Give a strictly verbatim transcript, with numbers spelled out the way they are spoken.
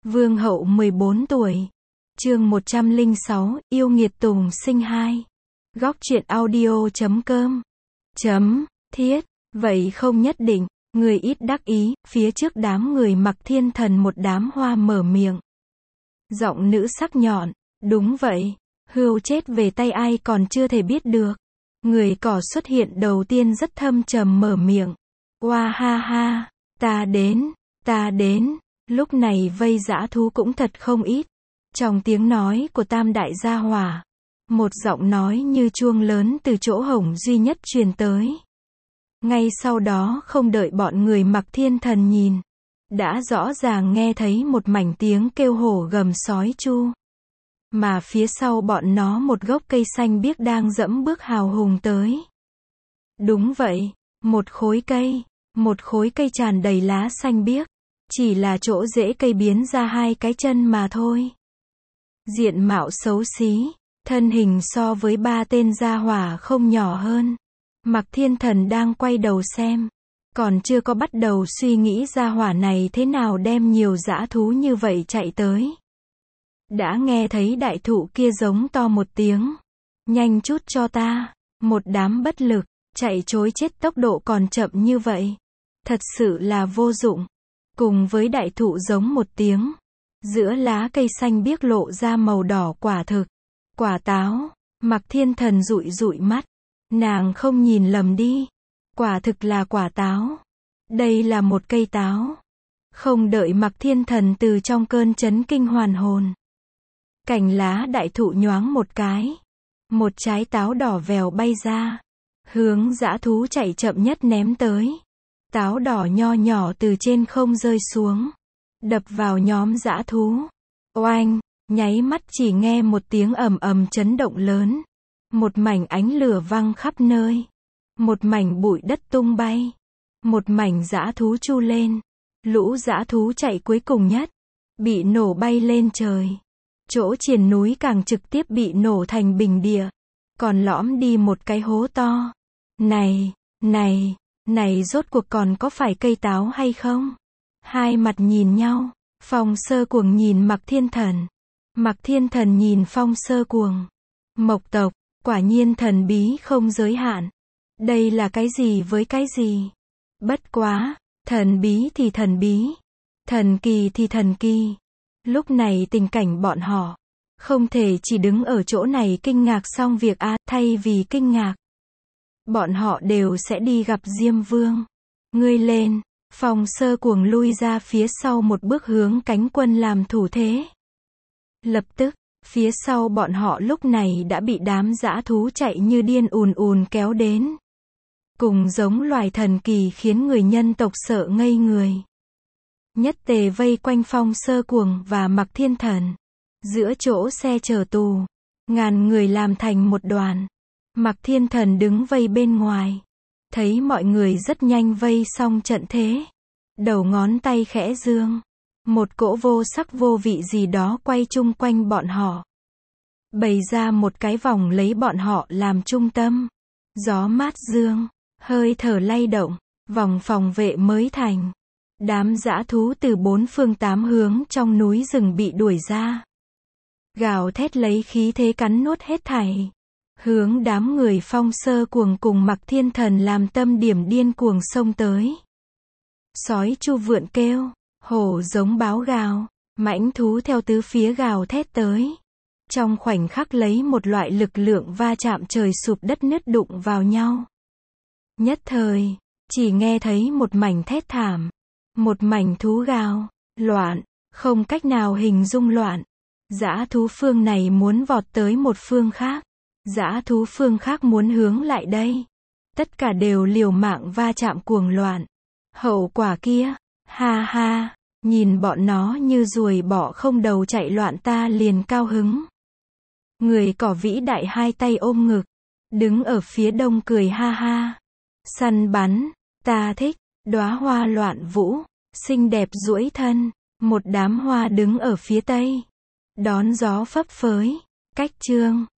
Vương hậu mười bốn tuổi. Chương một trăm lẻ sáu, yêu nghiệt tùng sinh hai. Góc truyện audio chấm com. Chấm, thiết, vậy không nhất định, người ít đắc ý, phía trước đám người mặc thiên thần một đám hoa mở miệng. Giọng nữ sắc nhọn, đúng vậy, hươu chết về tay ai còn chưa thể biết được. Người cỏ xuất hiện đầu tiên rất thâm trầm mở miệng. Oa ha ha, ta đến, ta đến. Lúc này vây dã thú cũng thật không ít. Trong tiếng nói của tam đại gia hỏa, một giọng nói như chuông lớn từ chỗ hổng duy nhất truyền tới. Ngay sau đó không đợi bọn người mặc thiên thần nhìn, đã rõ ràng nghe thấy một mảnh tiếng kêu hổ gầm sói chu. Mà phía sau bọn nó một gốc cây xanh biếc đang dẫm bước hào hùng tới. Đúng vậy, một khối cây, một khối cây tràn đầy lá xanh biếc. Chỉ là chỗ rễ cây biến ra hai cái chân mà thôi. Diện mạo xấu xí, thân hình so với ba tên gia hỏa không nhỏ hơn. Mặc thiên thần đang quay đầu xem, còn chưa có bắt đầu suy nghĩ gia hỏa này thế nào đem nhiều dã thú như vậy chạy tới. Đã nghe thấy đại thụ kia giống to một tiếng. Nhanh chút cho ta, một đám bất lực, chạy trối chết tốc độ còn chậm như vậy. Thật sự là vô dụng. Cùng với đại thụ giống một tiếng, giữa lá cây xanh biếc lộ ra màu đỏ quả thực, quả táo. Mặc thiên thần dụi dụi mắt, nàng không nhìn lầm đi, quả thực là quả táo. Đây là một cây táo. Không đợi mặc thiên thần từ trong cơn chấn kinh hoàn hồn, cành lá đại thụ nhoáng một cái, một trái táo đỏ vèo bay ra, hướng dã thú chạy chậm nhất ném tới. Táo đỏ nho nhỏ từ trên không rơi xuống, đập vào nhóm dã thú. Oanh, nháy mắt chỉ nghe một tiếng ầm ầm chấn động lớn. Một mảnh ánh lửa văng khắp nơi. Một mảnh bụi đất tung bay. Một mảnh dã thú chu lên. Lũ dã thú chạy cuối cùng nhất, bị nổ bay lên trời. Chỗ triền núi càng trực tiếp bị nổ thành bình địa. Còn lõm đi một cái hố to. Này, này. Này rốt cuộc còn có phải cây táo hay không? Hai mặt nhìn nhau, Phong Sơ Cuồng nhìn Mặc Thiên Thần. Mặc Thiên Thần nhìn Phong Sơ Cuồng. Mộc tộc, quả nhiên thần bí không giới hạn. Đây là cái gì với cái gì? Bất quá, thần bí thì thần bí, thần kỳ thì thần kỳ. Lúc này tình cảnh bọn họ, không thể chỉ đứng ở chỗ này kinh ngạc xong việc a, thay vì kinh ngạc. Bọn họ đều sẽ đi gặp Diêm Vương. Ngươi lên, Phong Sơ Cuồng lui ra phía sau một bước hướng cánh quân làm thủ thế. Lập tức, phía sau bọn họ lúc này đã bị đám dã thú chạy như điên ùn ùn kéo đến. Cùng giống loài thần kỳ khiến người nhân tộc sợ ngây người. Nhất tề vây quanh Phong Sơ Cuồng và Mặc Thiên Thần. Giữa chỗ xe chở tù, ngàn người làm thành một đoàn. Mặc Thiên Thần đứng vây bên ngoài. Thấy mọi người rất nhanh vây xong trận thế. Đầu ngón tay khẽ dương. Một cỗ vô sắc vô vị gì đó quay chung quanh bọn họ. Bày ra một cái vòng lấy bọn họ làm trung tâm. Gió mát dương, hơi thở lay động, vòng phòng vệ mới thành. Đám dã thú từ bốn phương tám hướng trong núi rừng bị đuổi ra. Gào thét lấy khí thế cắn nuốt hết thảy. Hướng đám người Phong Sơ Cuồng cùng Mặc Thiên Thần làm tâm điểm điên cuồng xông tới. Sói chu vượn kêu, hổ giống báo gào, mãnh thú theo tứ phía gào thét tới. Trong khoảnh khắc lấy một loại lực lượng va chạm trời sụp đất nứt đụng vào nhau. Nhất thời, chỉ nghe thấy một mảnh thét thảm, một mảnh thú gào, loạn, không cách nào hình dung loạn. Dã thú phương này muốn vọt tới một phương khác. Dã thú phương khác muốn hướng lại đây. Tất cả đều liều mạng va chạm cuồng loạn. Hậu quả kia, ha ha, nhìn bọn nó như ruồi bọ không đầu chạy loạn ta liền cao hứng. Người cỏ vĩ đại hai tay ôm ngực, đứng ở phía đông cười ha ha. Săn bắn, ta thích, đóa hoa loạn vũ, xinh đẹp duỗi thân, một đám hoa đứng ở phía tây. Đón gió phấp phới, cách chương.